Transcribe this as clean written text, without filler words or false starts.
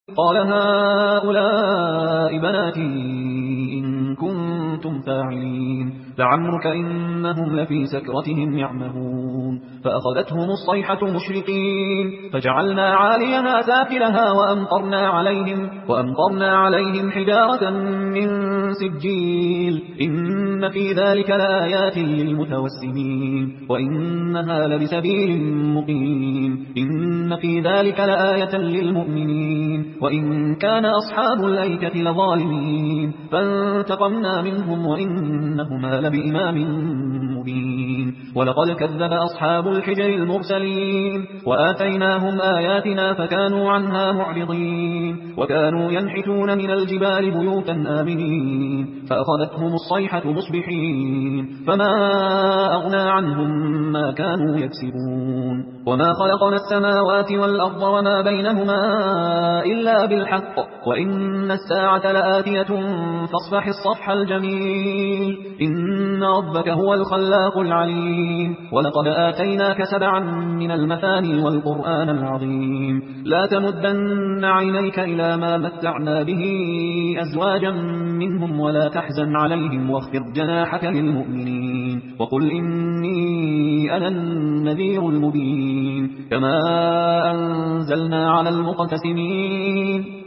قال هؤلاء بناتي إن كنتم فاعلين لعمرك إنهم لفي سكرتهم يعمهون فأخذتهم الصيحة مشرقين فجعلنا عاليها سافلها وأمطرنا عليهم حجارة من سجيل إن في ذلك لآيات للمتوسمين وإنها لبسبيل مقيم إن في ذلك لآية للمؤمنين وإن كان أصحاب الأيكة لظالمين فانتقمنا منهم وإنهما لبإمام مبين ولقد كذب أصحاب الحجر المرسلين وآتيناهم آياتنا فكانوا عنها معرضين وكانوا ينحتون من الجبال بيوتا آمنين فأخذتهم الصيحة مصبحين فما أغنى عنهم ما كانوا يكسبون وما خلقنا السماوات والأرض وما بينهما إلا بالحق وإن الساعة لآتية فاصفح الصفح الجميل إن ربك هو الخلاق العليم ولقد آتيناك 7 من المثاني والقرآن العظيم لا تمدن عينيك إلى ما متعنا به أزواجا منهم ولا تحزن عليهم واخفض جناحك للمؤمنين وقل إني أنا النذير المبين كما أنزلنا على المقتسمين